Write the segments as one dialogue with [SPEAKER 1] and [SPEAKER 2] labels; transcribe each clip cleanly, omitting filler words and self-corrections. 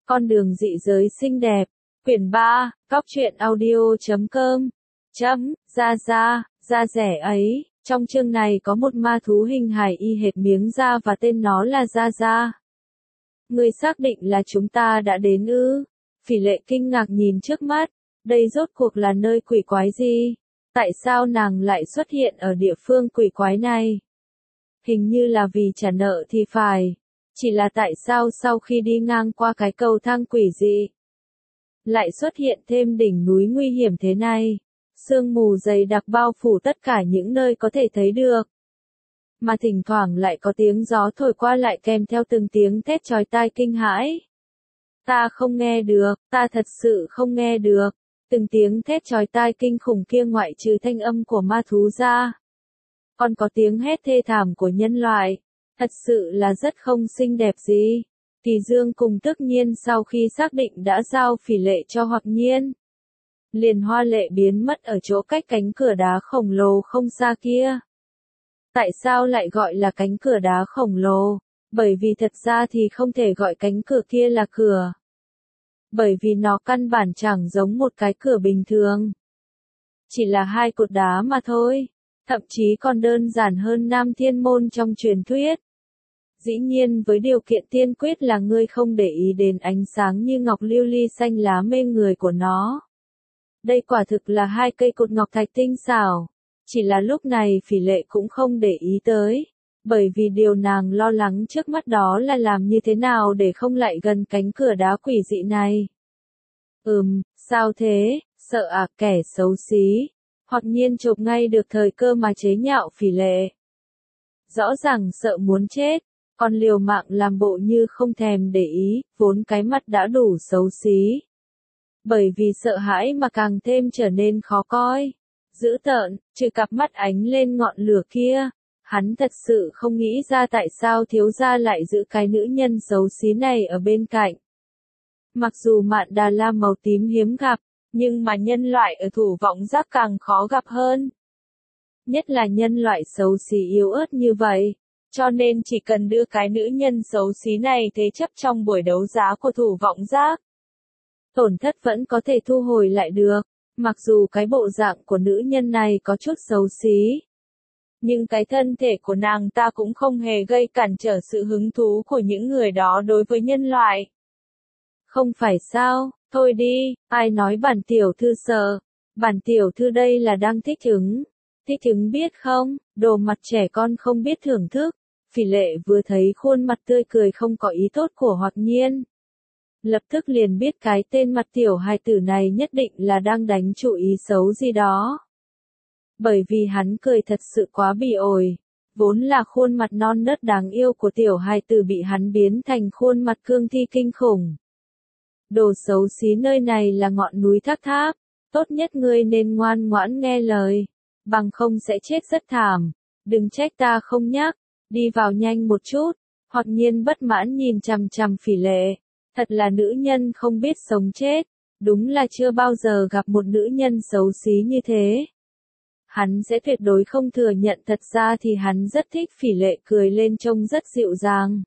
[SPEAKER 1] Con đường dị giới xinh đẹp. Quyển 3, Cóc truyện audio.com. Da rẻ ấy. Trong chương này có một ma thú hình hài y hệt miếng da và tên nó là Da. Ngươi xác định là chúng ta đã đến ư? Phỉ Lệ kinh ngạc nhìn trước mắt. Đây rốt cuộc là nơi quỷ quái gì? Tại sao nàng lại xuất hiện ở địa phương quỷ quái này? Hình như là vì trả nợ thì phải. Chỉ là tại sao sau khi đi ngang qua cái cầu thang quỷ dị, lại xuất hiện thêm đỉnh núi nguy hiểm thế này? Sương mù dày đặc bao phủ tất cả những nơi có thể thấy được. Mà thỉnh thoảng lại có tiếng gió thổi qua lại kèm theo từng tiếng thét chói tai kinh hãi. Ta không nghe được, ta thật sự không nghe được. Từng tiếng thét chói tai kinh khủng kia ngoại trừ thanh âm của ma thú ra, còn có tiếng hét thê thảm của nhân loại. Thật sự là rất không xinh đẹp gì. Kỳ Dương cùng Tức Nhiên sau khi xác định đã giao Phỉ Lệ cho Hoặc Nhiên, liền hoa lệ biến mất ở chỗ cách cánh cửa đá khổng lồ không xa kia. Tại sao lại gọi là cánh cửa đá khổng lồ? Bởi vì thật ra thì không thể gọi cánh cửa kia là cửa. Bởi vì nó căn bản chẳng giống một cái cửa bình thường. Chỉ là hai cột đá mà thôi. Thậm chí còn đơn giản hơn Nam Thiên Môn trong truyền thuyết. Dĩ nhiên với điều kiện tiên quyết là ngươi không để ý đến ánh sáng như ngọc lưu ly xanh lá mê người của nó. Đây quả thực là hai cây cột ngọc thạch tinh xảo. Chỉ là lúc này Phỉ Lệ cũng không để ý tới. Bởi vì điều nàng lo lắng trước mắt đó là làm như thế nào để không lại gần cánh cửa đá quỷ dị này. Sao thế, sợ à, kẻ xấu xí. Hoặc Nhiên chộp ngay được thời cơ mà chế nhạo Phỉ Lệ. Rõ ràng sợ muốn chết, còn liều mạng làm bộ như không thèm để ý, vốn cái mặt đã đủ xấu xí. Bởi vì sợ hãi mà càng thêm trở nên khó coi. Dữ tợn, trừ cặp mắt ánh lên ngọn lửa kia. Hắn thật sự không nghĩ ra tại sao thiếu gia lại giữ cái nữ nhân xấu xí này ở bên cạnh. Mặc dù Mạn Đà La màu tím hiếm gặp, nhưng mà nhân loại ở Thủ Vọng Giác càng khó gặp hơn. Nhất là nhân loại xấu xí yếu ớt như vậy. Cho nên chỉ cần đưa cái nữ nhân xấu xí này thế chấp trong buổi đấu giá của Thủ Vọng Giác, tổn thất vẫn có thể thu hồi lại được. Mặc dù cái bộ dạng của nữ nhân này có chút xấu xí, nhưng cái thân thể của nàng ta cũng không hề gây cản trở sự hứng thú của những người đó đối với nhân loại. Không phải sao, thôi đi, ai nói bản tiểu thư sợ, bản tiểu thư đây là đang thích ứng. Thích ứng biết không, đồ mặt trẻ con không biết thưởng thức. Phỉ Lệ vừa thấy khuôn mặt tươi cười không có ý tốt của Hoặc Nhiên, lập tức liền biết cái tên mặt tiểu hài tử này nhất định là đang đánh chủ ý xấu gì đó. Bởi vì hắn cười thật sự quá bị ổi. Vốn là khuôn mặt non nớt đáng yêu của tiểu hài tử bị hắn biến thành khuôn mặt cương thi kinh khủng. Đồ xấu xí, nơi này là ngọn núi Thác Tháp. Tốt nhất ngươi nên ngoan ngoãn nghe lời. Bằng không sẽ chết rất thảm. Đừng trách ta không nhắc. Đi vào nhanh một chút. Hoặc Nhiên bất mãn nhìn chằm chằm Phỉ Lệ. Thật là nữ nhân không biết sống chết. Đúng là chưa bao giờ gặp một nữ nhân xấu xí như thế. Hắn sẽ tuyệt đối không thừa nhận, thật ra thì hắn rất thích Phỉ Lệ cười lên trông rất dịu dàng.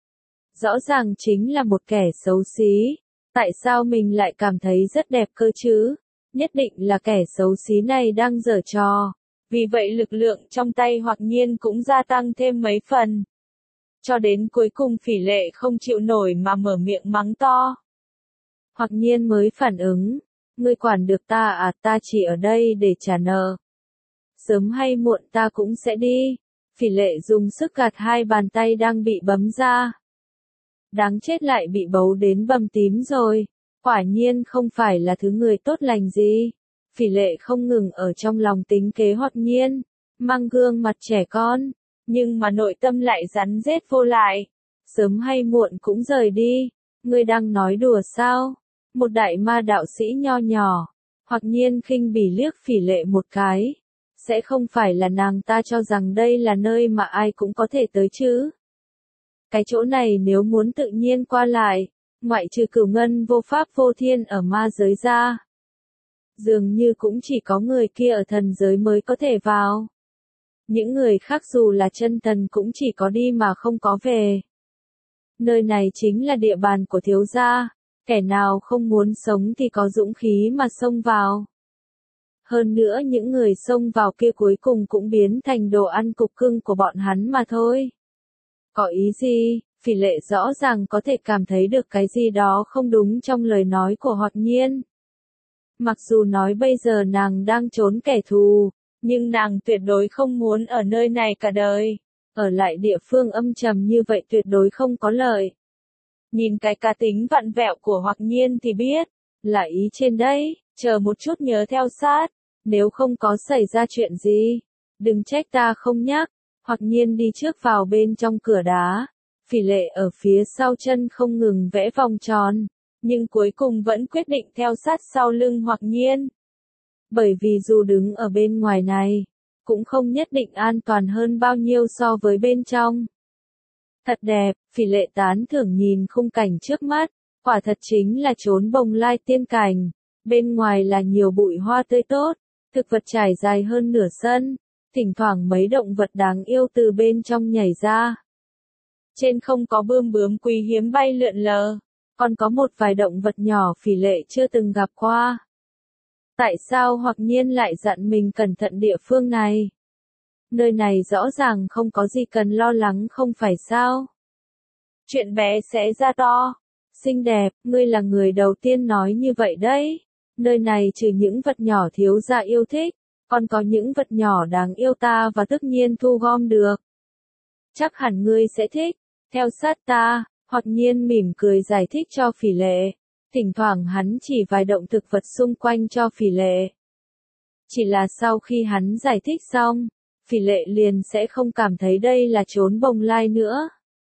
[SPEAKER 1] Rõ ràng chính là một kẻ xấu xí. Tại sao mình lại cảm thấy rất đẹp cơ chứ? Nhất định là kẻ xấu xí này đang giở trò. Vì vậy lực lượng trong tay Hoặc Nhiên cũng gia tăng thêm mấy phần. Cho đến cuối cùng Phỉ Lệ không chịu nổi mà mở miệng mắng to. Hoặc Nhiên mới phản ứng. Ngươi quản được ta à, ta chỉ ở đây để trả nợ. Sớm hay muộn ta cũng sẽ đi. Phỉ Lệ dùng sức gạt hai bàn tay đang bị bấm ra. Đáng chết, lại bị bấu đến bầm tím rồi. Quả nhiên không phải là thứ người tốt lành gì. Phỉ Lệ không ngừng ở trong lòng tính kế Hoặc Nhiên, mang gương mặt trẻ con, nhưng mà nội tâm lại rắn rết vô lại. Sớm hay muộn cũng rời đi. Ngươi đang nói đùa sao? Một đại ma đạo sĩ nho nhỏ. Hoặc Nhiên khinh bỉ liếc Phỉ Lệ một cái. Sẽ không phải là nàng ta cho rằng đây là nơi mà ai cũng có thể tới chứ? Cái chỗ này nếu muốn tự nhiên qua lại, ngoại trừ Cửu Ngân vô pháp vô thiên ở ma giới ra, dường như cũng chỉ có người kia ở thần giới mới có thể vào. Những người khác dù là chân thần cũng chỉ có đi mà không có về. Nơi này chính là địa bàn của thiếu gia. Kẻ nào không muốn sống thì có dũng khí mà xông vào. Hơn nữa những người xông vào kia cuối cùng cũng biến thành đồ ăn cục cưng của bọn hắn mà thôi. Có ý gì? Phỉ Lệ rõ ràng có thể cảm thấy được cái gì đó không đúng trong lời nói của Hoặc Nhiên. Mặc dù nói bây giờ nàng đang trốn kẻ thù, nhưng nàng tuyệt đối không muốn ở nơi này cả đời. Ở lại địa phương âm trầm như vậy tuyệt đối không có lợi. Nhìn cái cá tính vặn vẹo của Hoặc Nhiên thì biết, là ý trên đây, chờ một chút nhớ theo sát, nếu không có xảy ra chuyện gì, đừng trách ta không nhắc. Hoặc Nhiên đi trước vào bên trong cửa đá, Phỉ Lệ ở phía sau chân không ngừng vẽ vòng tròn, nhưng cuối cùng vẫn quyết định theo sát sau lưng Hoặc Nhiên. Bởi vì dù đứng ở bên ngoài này, cũng không nhất định an toàn hơn bao nhiêu so với bên trong. Thật đẹp, Phỉ Lệ tán thưởng nhìn khung cảnh trước mắt, quả thật chính là chốn Bồng Lai tiên cảnh, bên ngoài là nhiều bụi hoa tươi tốt, thực vật trải dài hơn nửa sân, thỉnh thoảng mấy động vật đáng yêu từ bên trong nhảy ra. Trên không có bươm bướm quý hiếm bay lượn lờ, còn có một vài động vật nhỏ Phỉ Lệ chưa từng gặp qua. Tại sao Hoặc Nhiên lại dặn mình cẩn thận địa phương này? Nơi này rõ ràng không có gì cần lo lắng không phải sao? Chuyện bé sẽ ra to. Xinh đẹp, ngươi là người đầu tiên nói như vậy đấy. Nơi này trừ những vật nhỏ thiếu gia yêu thích, còn có những vật nhỏ đáng yêu ta và Tức Nhiên thu gom được. Chắc hẳn ngươi sẽ thích, theo sát ta. Hoặc Nhiên mỉm cười giải thích cho Phỉ Lệ. Thỉnh thoảng hắn chỉ vài động thực vật xung quanh cho Phỉ Lệ. Chỉ là sau khi hắn giải thích xong, Phỉ Lệ liền sẽ không cảm thấy đây là chốn Bồng Lai nữa.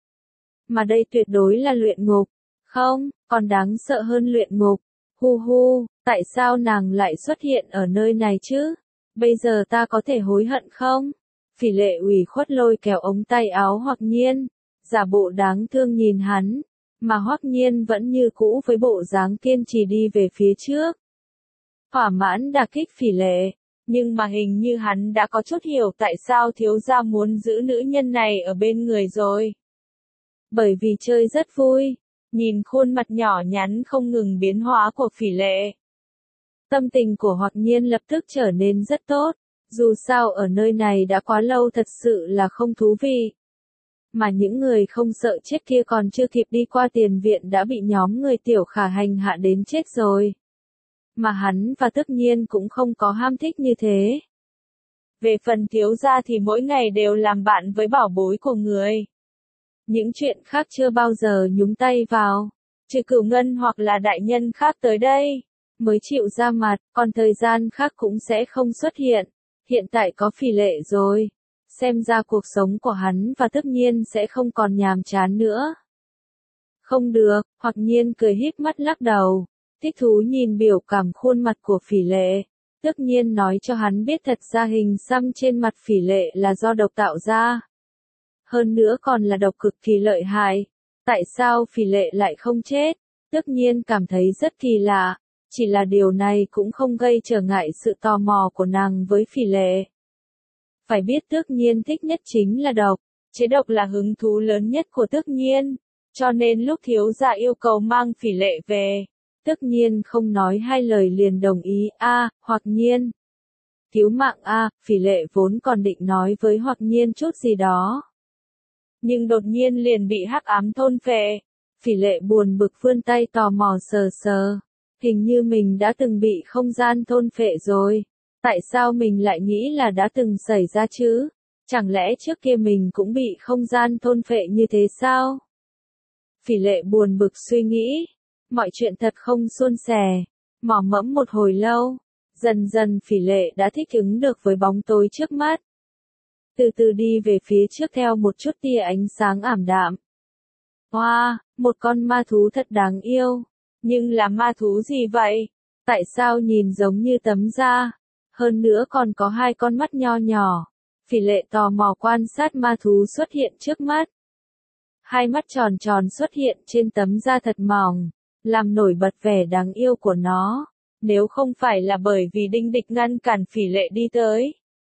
[SPEAKER 1] Mà đây tuyệt đối là luyện ngục. Không, còn đáng sợ hơn luyện ngục. Hu hu, tại sao nàng lại xuất hiện ở nơi này chứ? Bây giờ ta có thể hối hận không? Phỉ Lệ ủy khuất lôi kéo ống tay áo Hoặc Nhiên, giả bộ đáng thương nhìn hắn, mà Hoặc Nhiên vẫn như cũ với bộ dáng kiên trì đi về phía trước. Thỏa mãn đả kích Phỉ Lệ, nhưng mà hình như hắn đã có chút hiểu tại sao thiếu gia muốn giữ nữ nhân này ở bên người rồi. Bởi vì chơi rất vui, nhìn khuôn mặt nhỏ nhắn không ngừng biến hóa của Phỉ Lệ. Tâm tình của Hoặc Nhiên lập tức trở nên rất tốt, dù sao ở nơi này đã quá lâu thật sự là không thú vị. Mà những người không sợ chết kia còn chưa kịp đi qua tiền viện đã bị nhóm người Tiểu Khả hành hạ đến chết rồi. Mà hắn và Tức Nhiên cũng không có ham thích như thế. Về phần thiếu gia thì mỗi ngày đều làm bạn với bảo bối của người. Những chuyện khác chưa bao giờ nhúng tay vào, trừ Cửu Ngân hoặc là đại nhân khác tới đây, mới chịu ra mặt, còn thời gian khác cũng sẽ không xuất hiện. Hiện tại có Phỉ Lệ rồi, xem ra cuộc sống của hắn và Tức Nhiên sẽ không còn nhàm chán nữa. Không được, Hoặc Nhiên cười híp mắt lắc đầu, thích thú nhìn biểu cảm khuôn mặt của Phỉ Lệ. Tức Nhiên nói cho hắn biết thật ra hình xăm trên mặt Phỉ Lệ là do độc tạo ra. Hơn nữa còn là độc cực kỳ lợi hại. Tại sao Phỉ Lệ lại không chết? Tức Nhiên cảm thấy rất kỳ lạ. Chỉ là điều này cũng không gây trở ngại sự tò mò của nàng với Phỉ Lệ. Phải biết Tức Nhiên thích nhất chính là độc. Chế độc là hứng thú lớn nhất của Tức Nhiên. Cho nên lúc thiếu gia yêu cầu mang Phỉ Lệ về, Tức Nhiên không nói hai lời liền đồng ý. Hoặc Nhiên. Cứu mạng Phỉ Lệ vốn còn định nói với Hoặc Nhiên chút gì đó. Nhưng đột nhiên liền bị hắc ám thôn phệ. Phỉ Lệ buồn bực vươn tay tò mò sờ sờ. Hình như mình đã từng bị không gian thôn phệ rồi. Tại sao mình lại nghĩ là đã từng xảy ra chứ? Chẳng lẽ trước kia mình cũng bị không gian thôn phệ như thế sao? Phỉ Lệ buồn bực suy nghĩ. Mọi chuyện thật không suôn sẻ. Mò mẫm một hồi lâu. Dần dần Phỉ Lệ đã thích ứng được với bóng tối trước mắt. Từ từ đi về phía trước theo một chút tia ánh sáng ảm đạm. Wow, một con ma thú thật đáng yêu. Nhưng là ma thú gì vậy? Tại sao nhìn giống như tấm da? Hơn nữa còn có hai con mắt nho nhỏ. Phỉ Lệ tò mò quan sát ma thú xuất hiện trước mắt. Hai mắt tròn tròn xuất hiện trên tấm da thật mỏng, làm nổi bật vẻ đáng yêu của nó. Nếu không phải là bởi vì Đinh Địch ngăn cản Phỉ Lệ đi tới,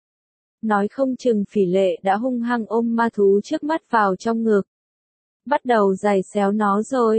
[SPEAKER 1] nói không chừng Phỉ Lệ đã hung hăng ôm ma thú trước mắt vào trong ngực. Bắt đầu giày xéo nó rồi.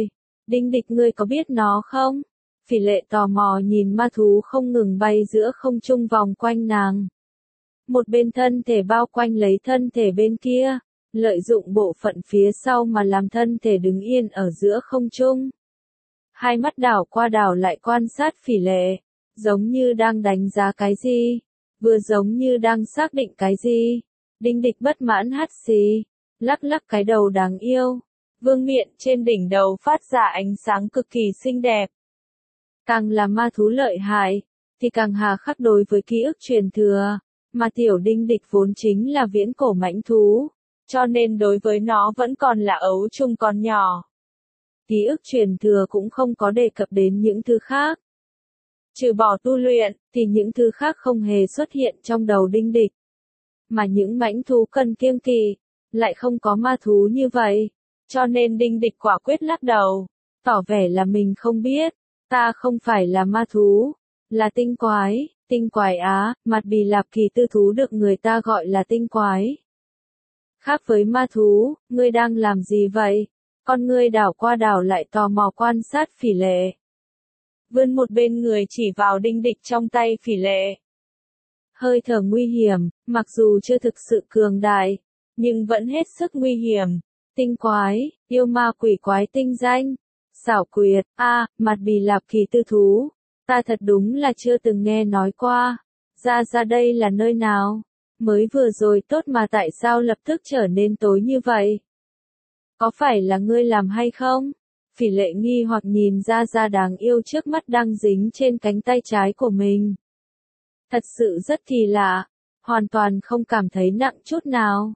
[SPEAKER 1] Đinh Địch ngươi có biết nó không? Phỉ Lệ tò mò nhìn ma thú không ngừng bay giữa không trung vòng quanh nàng. Một bên thân thể bao quanh lấy thân thể bên kia, lợi dụng bộ phận phía sau mà làm thân thể đứng yên ở giữa không trung. Hai mắt đảo qua đảo lại quan sát Phỉ Lệ, giống như đang đánh giá cái gì, vừa giống như đang xác định cái gì. Đinh Địch bất mãn hắt xì, lắc lắc cái đầu đáng yêu. Vương miện trên đỉnh đầu phát ra ánh sáng cực kỳ xinh đẹp. Càng là ma thú lợi hại, thì càng hà khắc đối với ký ức truyền thừa, mà tiểu Đinh Địch vốn chính là viễn cổ mãnh thú, cho nên đối với nó vẫn còn là ấu trung còn nhỏ. Ký ức truyền thừa cũng không có đề cập đến những thứ khác. Trừ bỏ tu luyện, thì những thứ khác không hề xuất hiện trong đầu Đinh Địch. Mà những mãnh thú cần kiêng kỵ, lại không có ma thú như vậy. Cho nên Đinh Địch quả quyết lắc đầu, tỏ vẻ là mình không biết. Ta không phải là ma thú, là tinh quái á, mặt Bì Lạp Kỳ tư thú được người ta gọi là tinh quái. Khác với ma thú, ngươi đang làm gì vậy? Con ngươi đảo qua đảo lại tò mò quan sát Phỉ Lệ. Vươn một bên người chỉ vào Đinh Địch trong tay Phỉ Lệ. Hơi thở nguy hiểm, mặc dù chưa thực sự cường đại, nhưng vẫn hết sức nguy hiểm. Tinh quái, yêu ma quỷ quái tinh danh. Xảo quyệt, mặt Bì Lạp Kỳ tư thú. Ta thật đúng là chưa từng nghe nói qua. Ra đây là nơi nào? Mới vừa rồi tốt mà tại sao lập tức trở nên tối như vậy? Có phải là ngươi làm hay không? Phỉ Lệ nghi hoặc nhìn ra đáng yêu trước mắt đang dính trên cánh tay trái của mình. Thật sự rất kỳ lạ, hoàn toàn không cảm thấy nặng chút nào.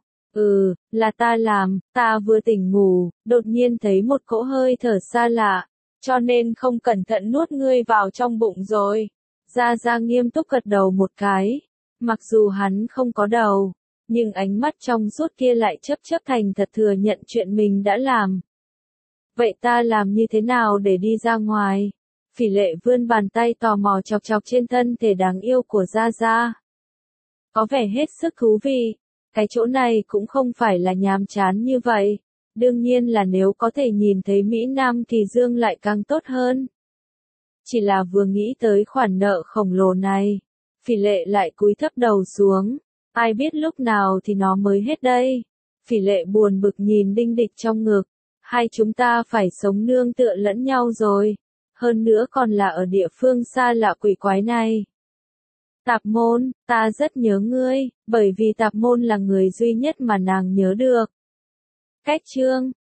[SPEAKER 1] Là ta làm, ta vừa tỉnh ngủ, đột nhiên thấy một cỗ hơi thở xa lạ, cho nên không cẩn thận nuốt ngươi vào trong bụng rồi. Ra nghiêm túc gật đầu một cái, mặc dù hắn không có đầu, nhưng ánh mắt trong suốt kia lại chấp thành thật thừa nhận chuyện mình đã làm. Vậy ta làm như thế nào để đi ra ngoài? Phỉ Lệ vươn bàn tay tò mò chọc trên thân thể đáng yêu của Ra. Có vẻ hết sức thú vị. Cái chỗ này cũng không phải là nhàm chán như vậy. Đương nhiên là nếu có thể nhìn thấy Mỹ Nam Kỳ Dương lại càng tốt hơn. Chỉ là vừa nghĩ tới khoản nợ khổng lồ này, Phỉ Lệ lại cúi thấp đầu xuống. Ai biết lúc nào thì nó mới hết đây. Phỉ Lệ buồn bực nhìn Đinh Địch trong ngực. Hai chúng ta phải sống nương tựa lẫn nhau rồi. Hơn nữa còn là ở địa phương xa lạ quỷ quái này. Tạp Môn, ta rất nhớ ngươi, bởi vì Tạp Môn là người duy nhất mà nàng nhớ được. Cách chương